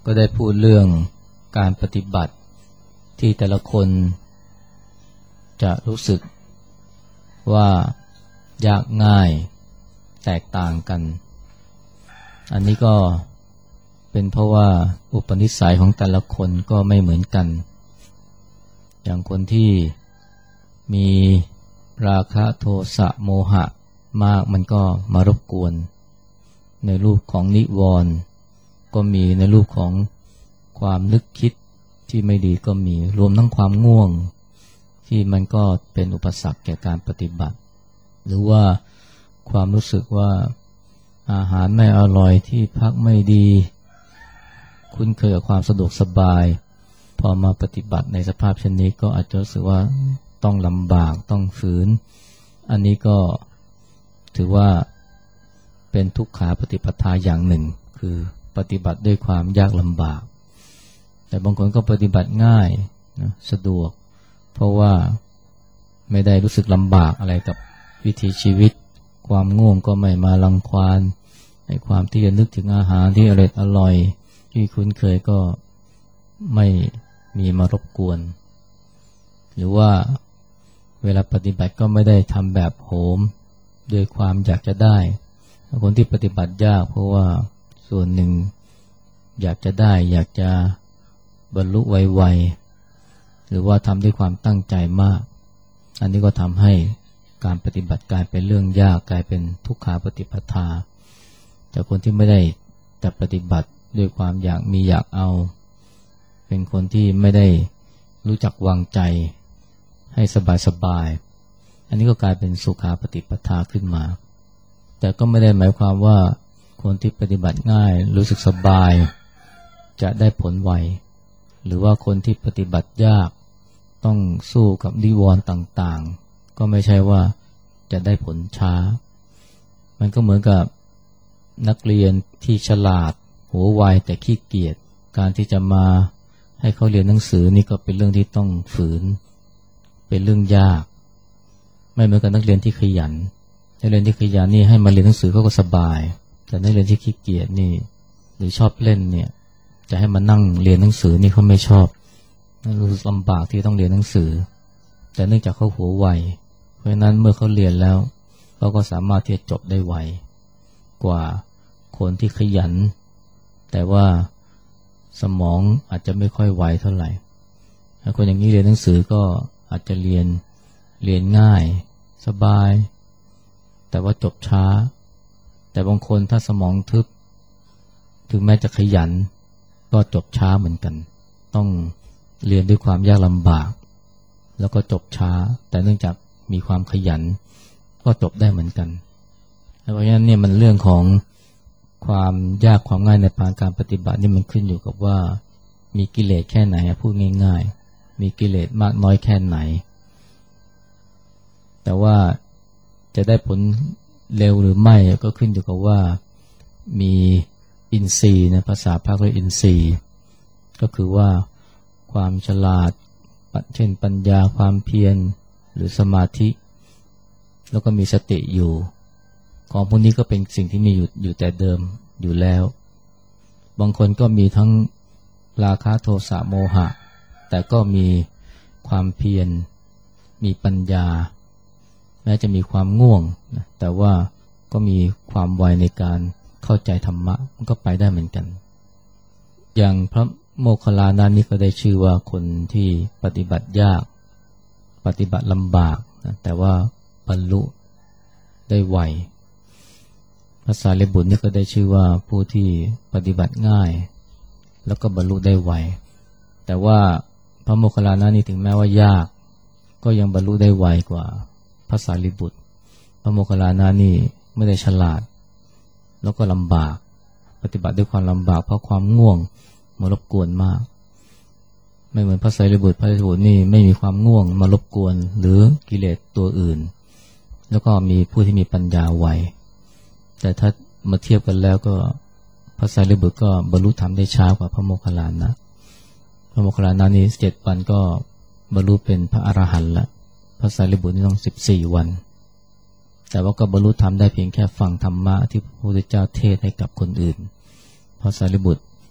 ก็ได้พูดเรื่องการปฏิบัติที่แต่ละคนจะรู้สึกว่ายากง่ายแตกต่างกันอันนี้ก็เป็นเพราะว่าอุปนิสัยของแต่ละคนก็ไม่เหมือนกันอย่างคนที่มีราคะโทสะโมหะมากมันก็มารบกวนในรูปของนิวรณ์ก็มีในรูปของความนึกคิดที่ไม่ดีก็มีรวมทั้งความง่วงที่มันก็เป็นอุปสรรคแก่การปฏิบัติหรือว่าความรู้สึกว่าอาหารไม่อร่อยที่พักไม่ดีคุ้นเคยกับความสะดวกสบายพอมาปฏิบัติในสภาพเช่นนี้ก็อาจจะรู้สึกว่าต้องลำบากต้องฝืนอันนี้ก็ถือว่าเป็นทุกขาปฏิปทาอย่างหนึ่งคือปฏิบัติด้วยความยากลำบากแต่บางคนก็ปฏิบัติง่ายนะสะดวกเพราะว่าไม่ได้รู้สึกลำบากอะไรกับวิถีชีวิตความง่วงก็ไม่มารังควานในความที่จะนึกถึงอาหารที่อร่อยที่คุ้นเคยก็ไม่มีมารบกวนหรือว่าเวลาปฏิบัติก็ไม่ได้ทำแบบโหมด้วยความอยากจะได้คนที่ปฏิบัติยากเพราะว่าส่วนหนึ่งอยากจะได้อยากจะบรรลุไวๆหรือว่าทำด้วยความตั้งใจมากอันนี้ก็ทำให้การปฏิบัติกลายเป็นเรื่องยากกลายเป็นทุกขาปฏิปทาแต่คนที่ไม่ได้แต่ปฏิบัติด้วยความอยากมีอยากเอาเป็นคนที่ไม่ได้รู้จักวางใจให้สบายๆอันนี้ก็กลายเป็นสุขาปฏิปทาขึ้นมาแต่ก็ไม่ได้หมายความว่าคนที่ปฏิบัติง่ายรู้สึกสบายจะได้ผลไวหรือว่าคนที่ปฏิบัติยากต้องสู้กับนิวรณ์ต่างๆก็ไม่ใช่ว่าจะได้ผลช้ามันก็เหมือนกับนักเรียนที่ฉลาดหัวไวแต่ขี้เกียจการที่จะมาให้เขาเรียนหนังสือนี่ก็เป็นเรื่องที่ต้องฝืนเป็นเรื่องยากไม่เหมือนกับนักเรียนที่ขยันนักเรียนที่ขยันนี่ให้มาเรียนหนังสือเขาก็สบายแต่นักเรียนที่ขี้เกียจนี่หรือชอบเล่นเนี่ยจะให้มานั่งเรียนหนังสือนี่เขาไม่ชอบรู้สึกลำบากที่ต้องเรียนหนังสือแต่เนื่องจากเขาหัวไวเพราะฉะนั้นเมื่อเขาเรียนแล้วเขาก็สามารถที่จะจบได้ไวกว่าคนที่ขยันแต่ว่าสมองอาจจะไม่ค่อยไวเท่าไหร่คนอย่างนี้เรียนหนังสือก็อาจจะเรียนง่ายสบายแต่ว่าจบช้าแต่บางคนถ้าสมองทึบถึงแม้จะขยันก็จบช้าเหมือนกันต้องเรียนด้วยความยากลำบากแล้วก็จบช้าแต่เนื่องจากมีความขยันก็จบได้เหมือนกันเพราะฉะนั้นเนี่ยมันเรื่องของความยากความง่ายในการปฏิบัตินี่มันขึ้นอยู่กับว่ามีกิเลสแค่ไหนพูดง่ายๆมีกิเลสมากน้อยแค่ไหนแต่ว่าจะได้ผลเร็วหรือไม่ก็ขึ้นอยู่กับว่ามีอินทรีย์นะภาษาพระเรียกอินทรีย์ก็คือว่าความฉลาดเช่นปัญญาความเพียรหรือสมาธิแล้วก็มีสติอยู่ของพวกนี้ก็เป็นสิ่งที่มีอยู่แต่เดิมอยู่แล้วบางคนก็มีทั้งราคะโทสะโมหะแต่ก็มีความเพียรมีปัญญาแม้จะมีความง่วงนะแต่ว่าก็มีความไวในการเข้าใจธรรมะมันก็ไปได้เหมือนกันอย่างพระโมคคัลลานะนี่ก็ได้ชื่อว่าคนที่ปฏิบัติยากปฏิบัติลำบากนะแต่ว่าบรรลุได้ไวพระสารีบุตรนี่ก็ได้ชื่อว่าผู้ที่ปฏิบัติง่ายแล้วก็บรรลุได้ไวแต่ว่าพระโมคคัลลานะนี่ถึงแม้ว่ายากก็ยังบรรลุได้ไวกว่าพระสารีบุตรพระโมคคัลลานะนี่ไม่ได้ฉลาดแล้วก็ลำบากปฏิบัติด้วยความลำบากเพราะความง่วงมารบกวนมากไม่เหมือนพระสารีบุตรนี่ไม่มีความง่วงมารบกวนหรือกิเลสตัวอื่นแล้วก็มีผู้ที่มีปัญญาไวแต่ถ้ามาเทียบกันแล้วก็พระสารีบุตรก็บรรลุธรรมได้ช้ากว่าพระโมคคัลลานะพระโมคคัลลานะนี่7 วันก็บรรลุเป็นพระอรหันต์ละพระสารีบุตรนี่ต้อง14 วันแต่ว่าก็บรรลุธรรมได้เพียงแค่ฟังธรรมะที่พระพุทธเจ้าเทศให้กับคนอื่นพระสารีบุตร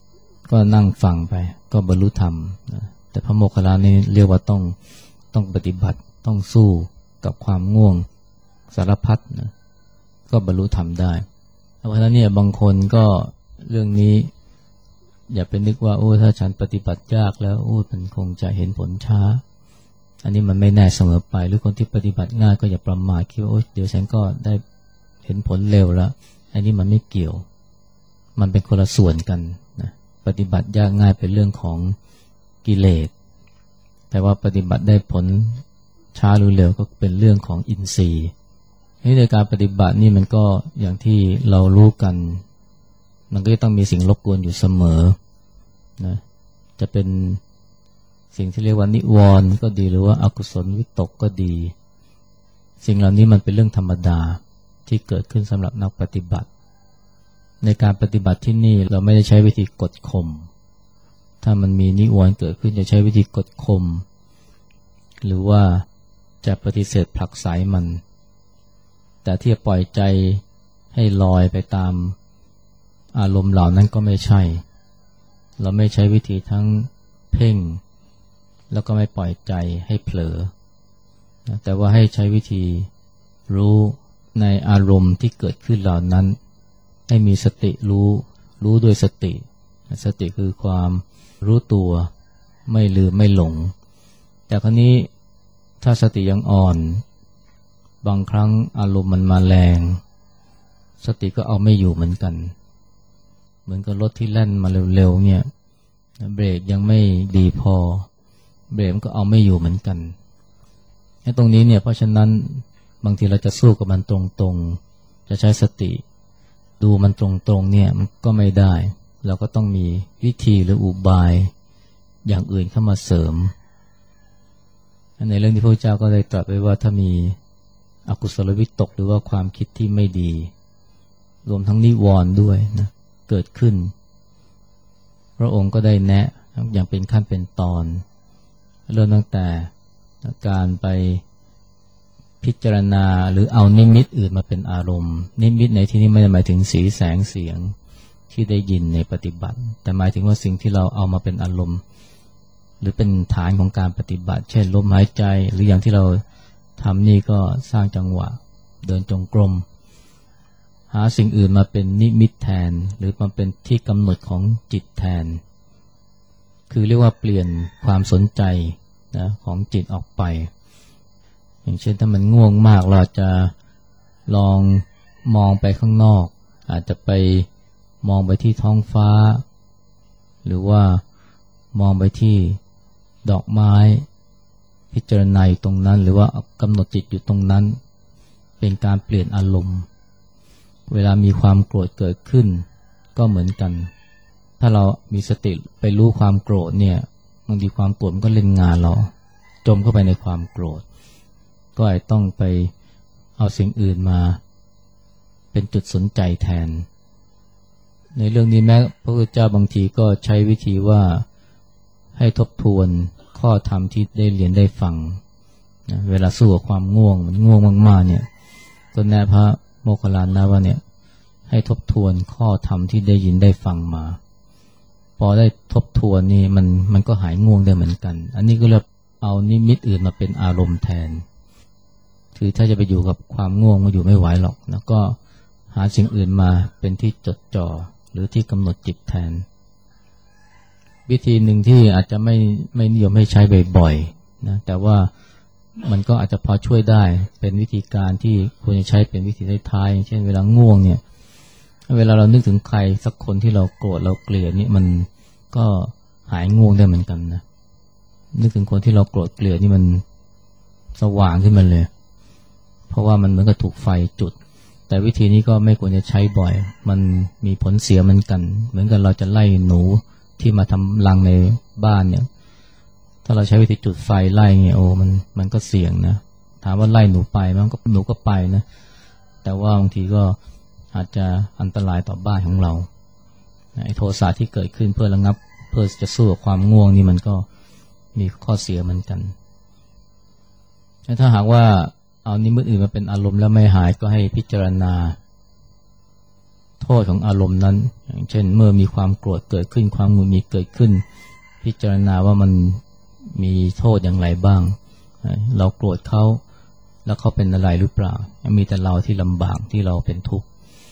ก็นั่งฟังไปก็บรรลุธรรมนะแต่พระโมคคัลลานี่เรียกว่าต้องปฏิบัติต้องสู้กับความง่วงสารพัดนะก็บรรลุธรรมได้เพราะฉะนั้นเนี่ยบางคนก็เรื่องนี้อย่าไปนึกว่าโอ้ถ้าฉันปฏิบัติยากแล้วโอ้มันคงจะเห็นผลช้าอันนี้มันไม่แน่เสมอไปหรือคนที่ปฏิบัติง่ายก็อย่าประมาทคิดว่าโอ้เดี๋ยวฉันก็ได้เห็นผลเร็วแล้วอันนี้มันไม่เกี่ยวมันเป็นคนละส่วนกันนะปฏิบัติยากง่ายเป็นเรื่องของกิเลสแต่ว่าปฏิบัติได้ผลช้าหรือเร็วก็เป็นเรื่องของอินทรีย์นี่ในการปฏิบัตินี่มันก็อย่างที่เรารู้กันมันก็ต้องมีสิ่งรบกวนอยู่เสมอนะจะเป็นสิ่งที่เรียกว่านิวรณ์ก็ดีหรือว่าอกุศลวิตกก็ดีสิ่งเหล่านี้มันเป็นเรื่องธรรมดาที่เกิดขึ้นสำหรับนักปฏิบัติในการปฏิบัติที่นี่เราไม่ได้ใช้วิธีกดข่มถ้ามันมีนิวรณ์เกิดขึ้นจะใช้วิธีกดข่มหรือว่าจะปฏิเสธผลักไสมันแต่ที่จะปล่อยใจให้ลอยไปตามอารมณ์เหล่านั้นก็ไม่ใช่เราไม่ใช้วิธีทั้งเพ่งแล้วก็ไม่ปล่อยใจให้เผลอแต่ว่าให้ใช้วิธีรู้ในอารมณ์ที่เกิดขึ้นเหล่านั้นให้มีสติรู้ด้วยสติสติคือความรู้ตัวไม่ลืมไม่หลงแต่คราวนี้ถ้าสติยังอ่อนบางครั้งอารมณ์มันมาแรงสติก็เอาไม่อยู่เหมือนกันเหมือนกับรถที่แล่นมาเร็วๆเนี่ยเบรกยังไม่ดีพอเบรกมันก็เอาไม่อยู่เหมือนกันตรงนี้เนี่ยเพราะฉะนั้นบางทีเราจะสู้กับมันตรงๆจะใช้สติดูมันตรงๆเนี่ยมันก็ไม่ได้เราก็ต้องมีวิธีหรืออุบายอย่างอื่นเข้ามาเสริมในเรื่องที่พระเจ้าก็ได้ตรัสไว้ว่าถ้ามีอกุศลวิตกหรือว่าความคิดที่ไม่ดีรวมทั้งนิวรณ์ด้วยนะเกิดขึ้นพระองค์ก็ได้แนะอย่างเป็นขั้นเป็นตอนเริ่มตั้งแต่การไปพิจารณาหรือเอานิมิตอื่นมาเป็นอารมณ์นิมิตในที่นี้ไม่ได้หมายถึงสีแสงเสียงที่ได้ยินในปฏิบัติแต่หมายถึงว่าสิ่งที่เราเอามาเป็นอารมณ์หรือเป็นฐานของการปฏิบัติเช่นลมหายใจหรืออย่างที่เราทำนี่ก็สร้างจังหวะเดินจงกรมหาสิ่งอื่นมาเป็นนิมิตแทนหรือมาเป็นที่กำหนดของจิตแทนคือเรียกว่าเปลี่ยนความสนใจนะของจิตออกไปอย่างเช่นถ้ามันง่วงมากเราจะลองมองไปข้างนอกอาจจะไปมองไปที่ท้องฟ้าหรือว่ามองไปที่ดอกไม้พิจารณาอยู่ตรงนั้นหรือว่ากำหนดจิตอยู่ตรงนั้นเป็นการเปลี่ยนอารมณ์เวลามีความโกรธเกิดขึ้นก็เหมือนกันถ้าเรามีสติไปรู้ความโกรธเนี่ยบางทีความโกรธมันก็เล่นงานเราจมเข้าไปในความโกรธก็อาจต้องไปเอาสิ่งอื่นมาเป็นจุดสนใจแทนในเรื่องนี้แม้พระพุทธเจ้าบางทีก็ใช้วิธีว่าให้ทบทวนข้อธรรมที่ได้เรียนได้ฟังนะเวลาสู้กับความง่วงมันง่วงมากๆเนี่ยก็แนะพระโมคคัลลานะว่าเนี่ยให้ทบทวนข้อธรรมที่ได้ยินได้ฟังมาพอได้ทบทวนนี่มันก็หายง่วงได้เหมือนกันอันนี้ก็เรียกเอานิมิตอื่นมาเป็นอารมณ์แทนคือถ้าจะไปอยู่กับความง่วงมันอยู่ไม่ไหวหรอกแล้วก็หาสิ่งอื่นมาเป็นที่จดจ่อหรือที่กำหนดจิตแทนวิธีหนึ่งที่อาจจะไม่นิยมให้ใช้บ่อยๆนะแต่ว่ามันก็อาจจะพอช่วยได้เป็นวิธีการที่ควรจะใช้เป็นวิธีท้ายๆเช่นเวลาง่วงเนี่ยเวลาเรานึกถึงใครสักคนที่เราโกรธเราเกลียดนี่มันก็หายง่วงได้เหมือนกันนะนึกถึงคนที่เราโกรธเกลียดนี่มันสว่างขึ้นมาเลยเพราะว่ามันเหมือนกับถูกไฟจุดแต่วิธีนี้ก็ไม่ควรจะใช้บ่อยมันมีผลเสียเหมือนกันเหมือนกับเราจะไล่หนูที่มาทำรังในบ้านเนี่ยถ้าเราใช้วิธีจุดไฟไล่เนี่ยโอ้มันก็เสี่ยงนะถามว่าไล่หนูไปมันก็หนูก็ไปนะแต่ว่าบางทีก็อาจจะอันตรายต่อบ้านของเราไอ้โทสะที่เกิดขึ้นเพื่อระงับเพื่อจะสู้กับความง่วงนี่มันก็มีข้อเสียเหมือนกันถ้าหากว่าเอานิมิตอื่นมาเป็นอารมณ์แล้วไม่หายก็ให้พิจารณาโทษของอารมณ์นั้นอย่างเช่นเมื่อมีความโกรธเกิดขึ้นความหงุดหงิดเกิดขึ้นพิจารณาว่ามันมีโทษอย่างไรบ้างเราโกรธเขาแล้วเขาเป็นอะไรหรือเปล่ามีแต่เราที่ลำบากที่เราเป็นทุกข์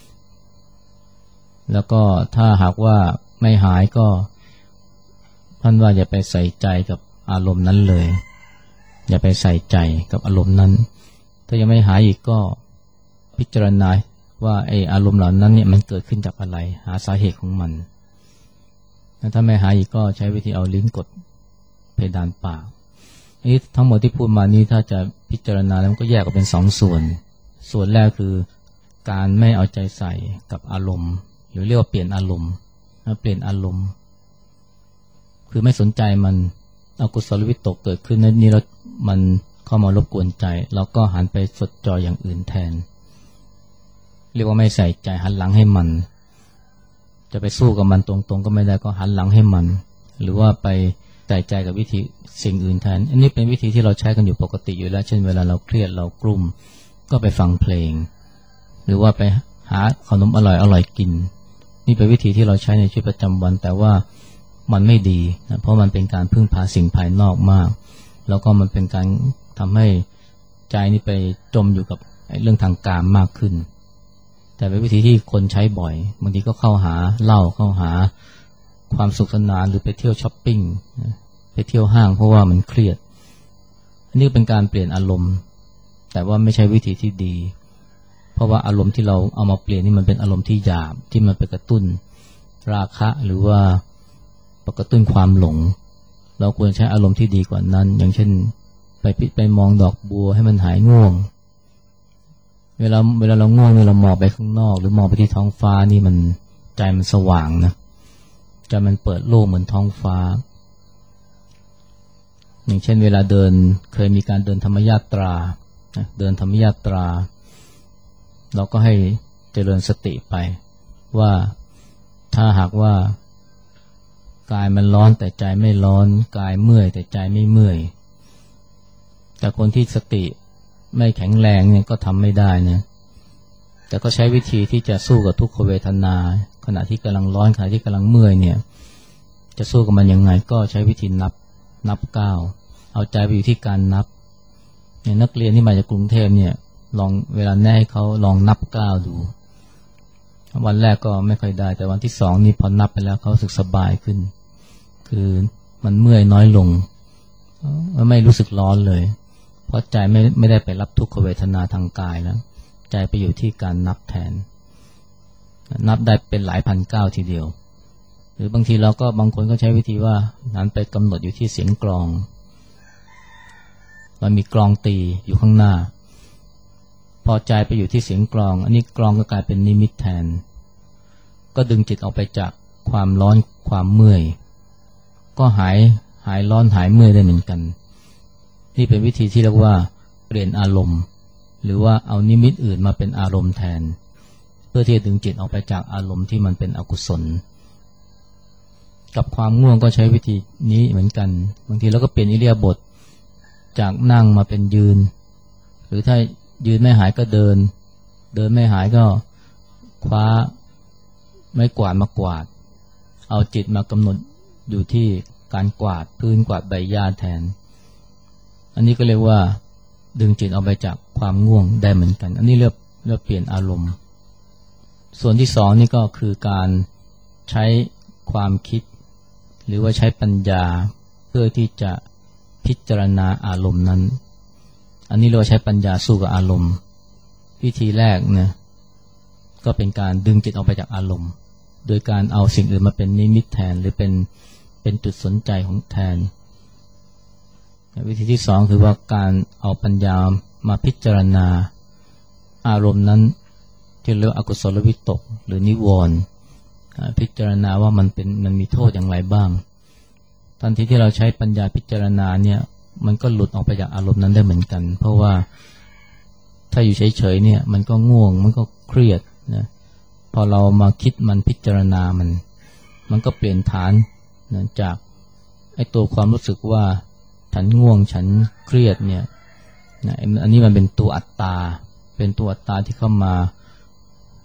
แล้วก็ถ้าหากว่าไม่หายก็ท่านว่าอย่าไปใส่ใจกับอารมณ์นั้นเลยอย่าไปใส่ใจกับอารมณ์นั้นถ้ายังไม่หายอีกก็พิจารณาว่าไอ้อารมณ์เหล่านั้นเนี่ยมันเกิดขึ้นจากอะไรหาสาเหตุของมันถ้าไม่หายอีกก็ใช้วิธีเอาลิ้นกดเพดานปากนี่ทั้งหมดที่พูดมานี้ถ้าจะพิจารณาแล้วมันก็แยกออกเป็น2 ส่วนส่วนแรกคือการไม่เอาใจใส่กับอารมณ์หรือเรียกว่าเปลี่ยนอารมณ์เปลี่ยนอารมณ์คือไม่สนใจมันอกุศลวิตกเกิดขึ้นนี่แล้วมันเข้ามารบกวนใจเราก็หันไปจดจ่ออย่างอื่นแทนเรียกว่าไม่ใส่ใจหันหลังให้มันจะไปสู้กับมันตรงๆก็ไม่ได้ก็หันหลังให้มันหรือว่าไปใส่ใจกับวิธีสิ่งอื่นแทนอันนี้เป็นวิธีที่เราใช้กันอยู่ปกติอยู่แล้วเช่นเวลาเราเครียดเรากลุ้มก็ไปฟังเพลงหรือว่าไปหาขนมอร่อยกินนี่เป็นวิธีที่เราใช้ในชีวิตประจำวันแต่ว่ามันไม่ดีนะเพราะมันเป็นการพึ่งพาสิ่งภายนอกมากแล้วก็มันเป็นการทำให้ใจนี่ไปจมอยู่กับเรื่องทางกามมากขึ้นแต่เป็นวิธีที่คนใช้บ่อยบางทีก็เข้าหาเหล้าเข้าหาความสุขสนานหรือไปเที่ยวช้อปปิ้งไปเที่ยวห้างเพราะว่ามันเครียดอันนี้เป็นการเปลี่ยนอารมณ์แต่ว่าไม่ใช่วิธีที่ดีเพราะว่าอารมณ์ที่เราเอามาเปลี่ยนนี่มันเป็นอารมณ์ที่หยาบที่มันไปกระตุ้นราคะหรือว่ากระตุ้นความหลงเราควรใช้อารมณ์ที่ดีกว่านั้นอย่างเช่นไปมองดอกบัวให้มันหายง่วงเวลาเราง่วงเนี่ยเรามองไปข้างนอกหรือมองไปที่ท้องฟ้านี่มันใจมันสว่างนะใจมันเปิดโล่งเหมือนท้องฟ้าอย่างเช่นเวลาเดินเคยมีการเดินธรรมยาตราเดินธรรมยาตราเราก็ให้เจริญสติไปว่าถ้าหากว่ากายมันร้อนแต่ใจไม่ร้อนกายเมื่อยแต่ใจไม่เมื่อยแต่คนที่สติไม่แข็งแรงเนี่ยก็ทำไม่ได้นะแต่ก็ใช้วิธีที่จะสู้กับทุกขเวทนาขณะที่กำลังร้อนขณะที่กำลังเมื่อยเนี่ยจะสู้กับมันยังไงก็ใช้วิธีนับก้าวเอาใจไปอยู่ที่การนับอย่างนักเรียนที่มาจากกรุงเทพเนี่ยลองเวลาแน่ให้เขาลองนับก้าวดูวันแรกก็ไม่ค่อยได้แต่วันที่2นี่พอนับไปแล้วเขารู้สึกสบายขึ้นคือมันเมื่อยน้อยลงไม่รู้สึกร้อนเลยเพราะใจไม่ได้ไปรับทุกขเวทนาทางกายแล้วใจไปอยู่ที่การนับแทนนับได้เป็นหลายพันก้าวทีเดียวหรือบางทีเราก็บางคนก็ใช้วิธีว่านั้นไปกำหนดอยู่ที่เสียงกลองมันมีกลองตีอยู่ข้างหน้าพอใจไปอยู่ที่เสียงกลองอันนี้กลองก็กลายเป็นนิมิตแทนก็ดึงจิตออกไปจากความร้อนความเมื่อยก็หายร้อนหายเมื่อยได้เหมือนกันนี่เป็นวิธีที่เรียกว่าเปลี่ยนอารมณ์หรือว่าเอานิมิตอื่นมาเป็นอารมณ์แทนเพื่อที่จะดึงจิตออกไปจากอารมณ์ที่มันเป็นอกุศลกับความง่วงก็ใช้วิธีนี้เหมือนกันบางทีเราก็เปลี่ยนอิริยาบถจากนั่งมาเป็นยืนหรือถ้ายืนไม่หายก็เดินไม่หายก็คว้าไม้กวาดมากวาดเอาจิตมากำหนดอยู่ที่การกวาดพื้นกวาดใบหญ้าแทนอันนี้ก็เรียกว่าดึงจิตออกไปจากความง่วงได้เหมือนกันอันนี้เรียกเปลี่ยนอารมณ์ส่วนที่2นี่ก็คือการใช้ความคิดหรือว่าใช้ปัญญาเพื่อที่จะพิจารณาอารมณ์นั้นอันนี้เราใช้ปัญญาสู้กับอารมณ์วิธีแรกนะก็เป็นการดึงจิตออกไปจากอารมณ์โดยการเอาสิ่งอื่นมาเป็นนิมิตแทนหรือเป็นจุดสนใจของแทนวิธีที่2คือว่าการเอาปัญญามาพิจารณาอารมณ์นั้นที่เรียกอกุศลวิตกหรือนิวรณ์พิจารณาว่ามันมีโทษอย่างไรบ้างทันทีที่เราใช้ปัญญาพิจารณาเนี่ยมันก็หลุดออกไปจากอารมณ์นั้นได้เหมือนกันเพราะว่าถ้าอยู่เฉยๆเนี่ยมันก็ง่วงมันก็เครียดนะพอเรามาคิดมันพิจารณามันก็เปลี่ยนฐานนะจากไอ้ตัวความรู้สึกว่าฉันง่วงฉันเครียดเนี่ยนะอันนี้มันเป็นตัวอัตตาที่เข้ามา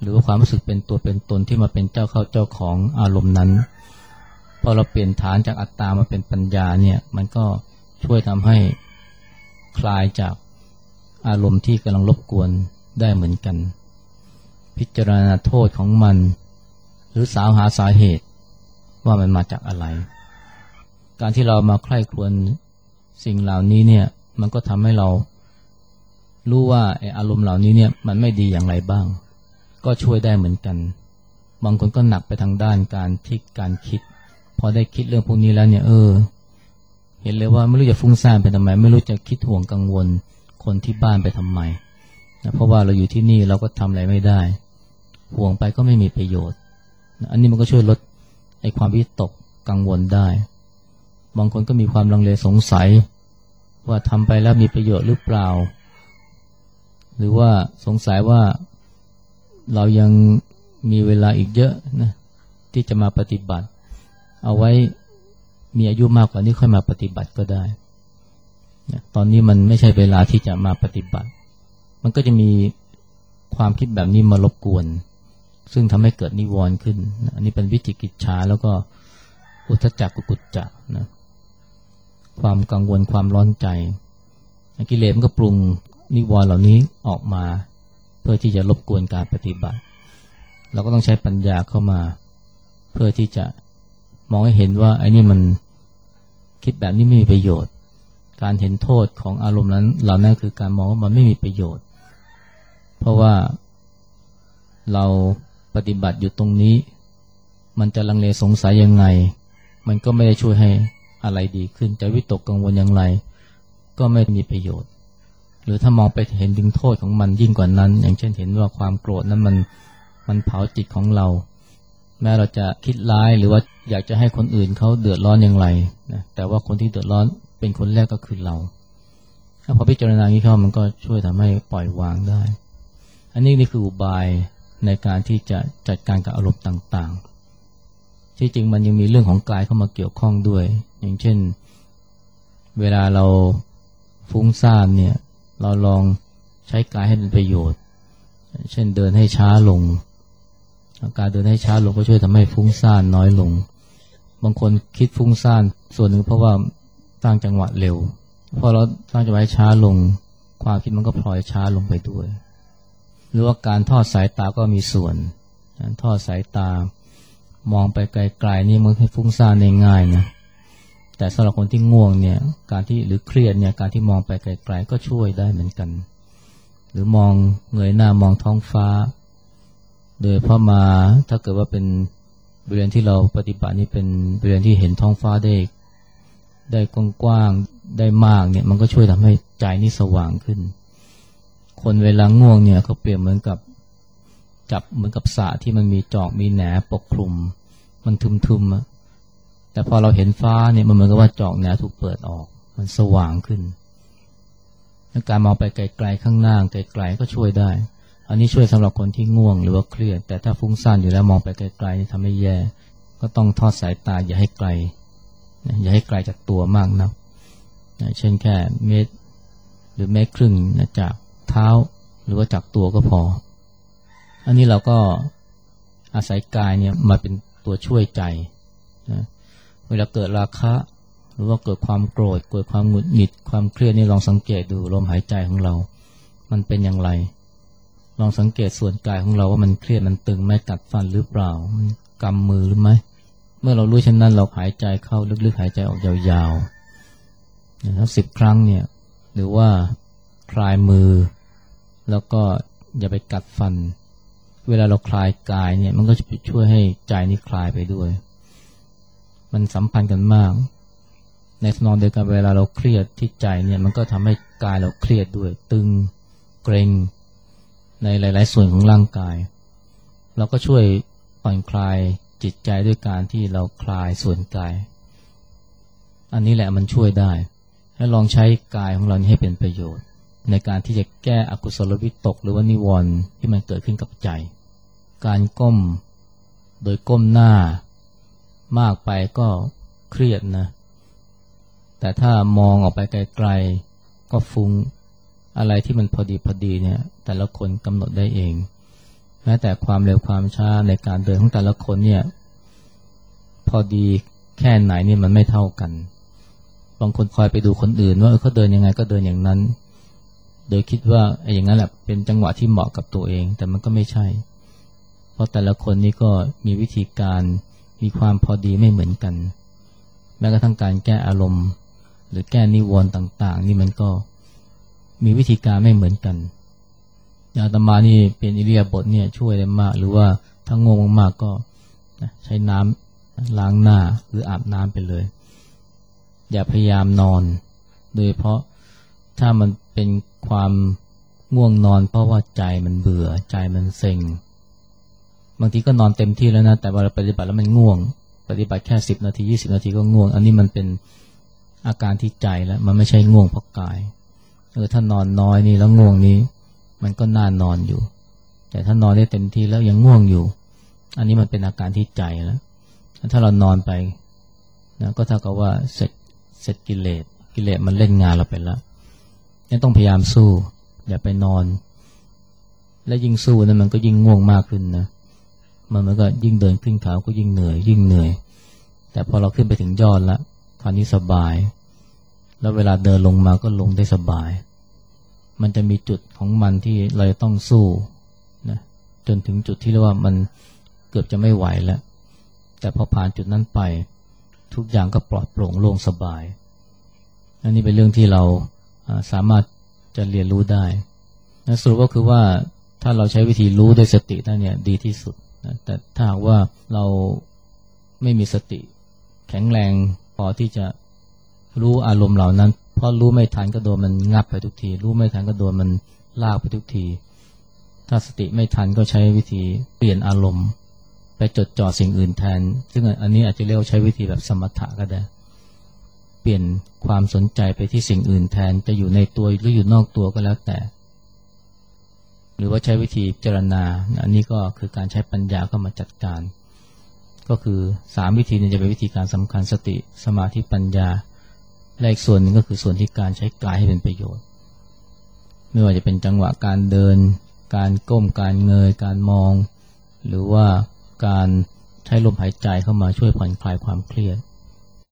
หรือว่าความรู้สึกเป็นตัวเป็นตนที่มาเป็นเจ้าเข้าเจ้าของอารมณ์นั้นพอเราเปลี่ยนฐานจากอัตตามาเป็นปัญญาเนี่ยมันก็ช่วยทำให้คลายจากอารมณ์ที่กำลังรบกวนได้เหมือนกันพิจารณาโทษของมันหรือหาสาเหตุว่ามันมาจากอะไรการที่เรามาใคร่ครวญสิ่งเหล่านี้เนี่ยมันก็ทำให้เรารู้ว่าอารมณ์เหล่านี้เนี่ยมันไม่ดีอย่างไรบ้างก็ช่วยได้เหมือนกันบางคนก็หนักไปทางด้านการคิดพอได้คิดเรื่องพวกนี้แล้วเนี่ยเห็นเลยว่าไม่รู้จะฟุ้งซ่านไปทำไมไม่รู้จะคิดห่วงกังวลคนที่บ้านไปทำไมนะเพราะว่าเราอยู่ที่นี่เราก็ทำอะไรไม่ได้ห่วงไปก็ไม่มีประโยชน์นะอันนี้มันก็ช่วยลดความวิตกกังวลได้บางคนก็มีความลังเลสงสัยว่าทำไปแล้วมีประโยชน์หรือเปล่าหรือว่าสงสัยว่าเรายังมีเวลาอีกเยอะนะที่จะมาปฏิบัติเอาไว้มีอายุมากกว่านี้ค่อยมาปฏิบัติก็ได้ตอนนี้มันไม่ใช่เวลาที่จะมาปฏิบัติมันก็จะมีความคิดแบบนี้มารบกวนซึ่งทำให้เกิดนิวรณ์ขึ้นอันนี้เป็นวิจิกิจฉาแล้วก็อุทธัจจกุกุจจะนะความกังวลความร้อนใจกิเลสมันก็ปรุงนิวรณ์เหล่านี้ออกมาเพื่อที่จะรบกวนการปฏิบัติเราก็ต้องใช้ปัญญาเข้ามาเพื่อที่จะมองให้เห็นว่าไอ้นี่มันคิดแบบนี้ไม่มีประโยชน์การเห็นโทษของอารมณ์นั้นเหล่านั้นคือการมองว่ามันไม่มีประโยชน์เพราะว่าเราปฏิบัติอยู่ตรงนี้มันจะลังเลสงสัยยังไงมันก็ไม่ได้ช่วยให้อะไรดีขึ้นจะวิตกกังวลอย่างไรก็ไม่มีประโยชน์หรือถ้ามองไปเห็นถึงโทษของมันยิ่งกว่านั้นอย่างเช่นเห็นว่าความโกรธนั้นมันเผาจิตของเราแม้เราจะคิดร้ายหรือว่าอยากจะให้คนอื่นเขาเดือดร้อนอย่างไรนะแต่ว่าคนที่เดือดร้อนเป็นคนแรกก็คือเราถ้าพอพิจารณาอย่างนี้เข้ามันก็ช่วยทำให้ปล่อยวางได้อันนี้คืออุบายในการที่จะจัดการกับอารมณ์ต่างๆที่จริงมันยังมีเรื่องของกายเข้ามาเกี่ยวข้องด้วยอย่างเช่นเวลาเราฟุ้งซ่านเนี่ยเราลองใช้กายให้เป็นประโยชน์เช่นเดินให้ช้าลงการเดินให้ช้าลงก็ช่วยทำให้ฟุ้งซ่านน้อยลงบางคนคิดฟุ้งซ่านส่วนหนึ่งเพราะว่าสร้างจังหวะเร็วพอเราสร้างจังหวะช้าลงความคิดมันก็พลอยช้าลงไปด้วยหรือว่าการทอดสายตาก็มีส่วนการทอดสายตามองไปไกลๆนี่มันให้ฟุ้งซ่านได้ง่ายนะแต่สำหรับคนที่ง่วงเนี่ยการที่หรือเครียดเนี่ยการที่มองไปไกลๆก็ช่วยได้เหมือนกันหรือมองเงยหน้ามองท้องฟ้าโดยเพราะมาถ้าเกิดว่าเป็นบริเวณที่เราปฏิบัตินี่เป็นบริเวณที่เห็นท้องฟ้าได้กว้างๆได้มากเนี่ยมันก็ช่วยทำให้ใจนี่สว่างขึ้นคนเวลาง่วงเนี่ยเขาเปรียบเหมือนกับจับเหมือนกับสระที่มันมีจอกมีแหนปกคลุมมันทึมๆแต่พอเราเห็นฟ้าเนี่ยมันเหมือนกับว่าจอกแหนถูกเปิดออกมันสว่างขึ้นการมองไปไกลๆข้างหน้าไกลๆก็ช่วยได้อันนี้ช่วยสำหรับคนที่ง่วงหรือว่าเครียดแต่ถ้าฟุ้งซ่านอยู่แล้วมองไปไกลๆทำให้แย่ก็ต้องทอดสายตาอย่าให้ไกลอย่าให้ไกลจากตัวมากนักเช่นแค่เมตรหรือเมตรครึ่งจากเท้าหรือว่าจากตัวก็พออันนี้เราก็อาศัยกายเนี่ยมาเป็นตัวช่วยใจนะเวลาเกิดราคะหรือว่าเกิดความโกรธเกิดความหงุดหงิดความเครียดนี่ลองสังเกตดูลมหายใจของเรามันเป็นอย่างไรลองสังเกตส่วนกายของเราว่ามันเครียดมันตึงไหมกัดฟันหรือเปล่ามันกำมือหรือไม่เมื่อเรารู้เช่นนั้นเราหายใจเข้าลึกๆหายใจออกยาวๆนะครับ10 ครั้งเนี่ยหรือว่าคลายมือแล้วก็อย่าไปกัดฟันเวลาเราคลายกายเนี่ยมันก็จะช่วยให้ใจนี่คลายไปด้วยมันสัมพันธ์กันมากในทำนองเดียวกันเวลาเราเครียดที่ใจเนี่ยมันก็ทำให้กายเราเครียดด้วยตึงเกร็งในหลายๆส่วนของร่างกายเราก็ช่วยผ่อนคลายจิตใจด้วยการที่เราคลายส่วนกายอันนี้แหละมันช่วยได้ให้ลองใช้กายของเราให้เป็นประโยชน์ในการที่จะแก้อกุศลวิตกหรือว่านิวรณ์ที่มันเกิดขึ้นกับใจการก้มโดยก้มหน้ามากไปก็เครียดนะแต่ถ้ามองออกไปไกลๆก็ฟุ้งอะไรที่มันพอดีเนี่ยแต่ละคนกำหนดได้เองแม้แต่ความเร็วความช้าในการเดินของแต่ละคนเนี่ยพอดีแค่ไหนนี่มันไม่เท่ากันบางคนคอยไปดูคนอื่นว่าเขาเดินยังไงก็เดินอย่างนั้นโดยคิดว่าไอ้อย่างนั้นแหละเป็นจังหวะที่เหมาะกับตัวเองแต่มันก็ไม่ใช่เพราะแต่ละคนนี่ก็มีวิธีการมีความพอดีไม่เหมือนกันแม้กระทั่งการแก้อารมณ์หรือแก้นิวรณ์ต่างๆนี่มันก็มีวิธีการไม่เหมือนกันอาตมานี่เป็นอิริยาบถเนี่ยช่วยได้มากหรือว่าถ้าง่วงมากๆก็ใช้น้ำล้างหน้าหรืออาบน้ำไปเลยอย่าพยายามนอนโดยเพราะถ้ามันเป็นความง่วงนอนเพราะว่าใจมันเบื่อใจมันเซ็งบางทีก็นอนเต็มที่แล้วนะแต่เวลาปฏิบัติแล้วมันง่วงปฏิบัติแค่10 นาที20 นาทีก็ง่วงอันนี้มันเป็นอาการที่ใจแล้วมันไม่ใช่ง่วงเพราะกายถ้านอนน้อยนี่แล้วง่วงนี้มันก็น่านอนอยู่แต่ถ้านอนได้เต็มที่แล้วยังง่วงอยู่อันนี้มันเป็นอาการที่ใจแล้วถ้าเรานอนไปนะก็เท่ากับว่าเสร็จกิเลสมันเล่นงานเราไปแล้วยังต้องพยายามสู้อย่าไปนอนและยิ่งสู้นั้นมันก็ยิ่งง่วงมากขึ้นนะมันก็ยิ่งเดินขึ้นเขาก็ยิ่งเหนื่อยแต่พอเราขึ้นไปถึงยอดแล้วคราวนี้สบายแล้วเวลาเดินลงมาก็ลงได้สบายมันจะมีจุดของมันที่เราจะต้องสู้นะจนถึงจุดที่เรียกว่ามันเกือบจะไม่ไหวแล้วแต่พอผ่านจุดนั้นไปทุกอย่างก็ปลอดโปร่งโล่งสบายอันนี้เป็นเรื่องที่เราสามารถจะเรียนรู้ได้นะสรุปก็คือว่าถ้าเราใช้วิธีรู้ด้วยสติได้เนี่ยดีที่สุดนะแต่ถ้าหากว่าเราไม่มีสติแข็งแรงพอที่จะรู้อารมณ์เหล่านั้นเพราะรู้ไม่ทันก็โดนมันงับไปทุกทีรู้ไม่ทันก็โดนมันลากไปทุกทีถ้าสติไม่ทันก็ใช้วิธีเปลี่ยนอารมณ์ไปจดจ่อสิ่งอื่นแทนซึ่งอันนี้อาจจะเรียกว่าใช้วิธีแบบสมถะก็ได้เปลี่ยนความสนใจไปที่สิ่งอื่นแทนจะอยู่ในตัวหรืออยู่นอกตัวก็แล้วแต่หรือว่าใช้วิธีพิจารณาอันนี้ก็คือการใช้ปัญญาเข้ามาจัดการก็คือ3วิธีนี้จะเป็นวิธีการสำคัญสติสมาธิปัญญาและอีกส่วนหนึ่งก็คือส่วนที่การใช้กายให้เป็นประโยชน์ไม่ว่าจะเป็นจังหวะการเดินการก้มการเงยการมองหรือว่าการใช้ลมหายใจเข้ามาช่วยผ่อนคลายความเครียด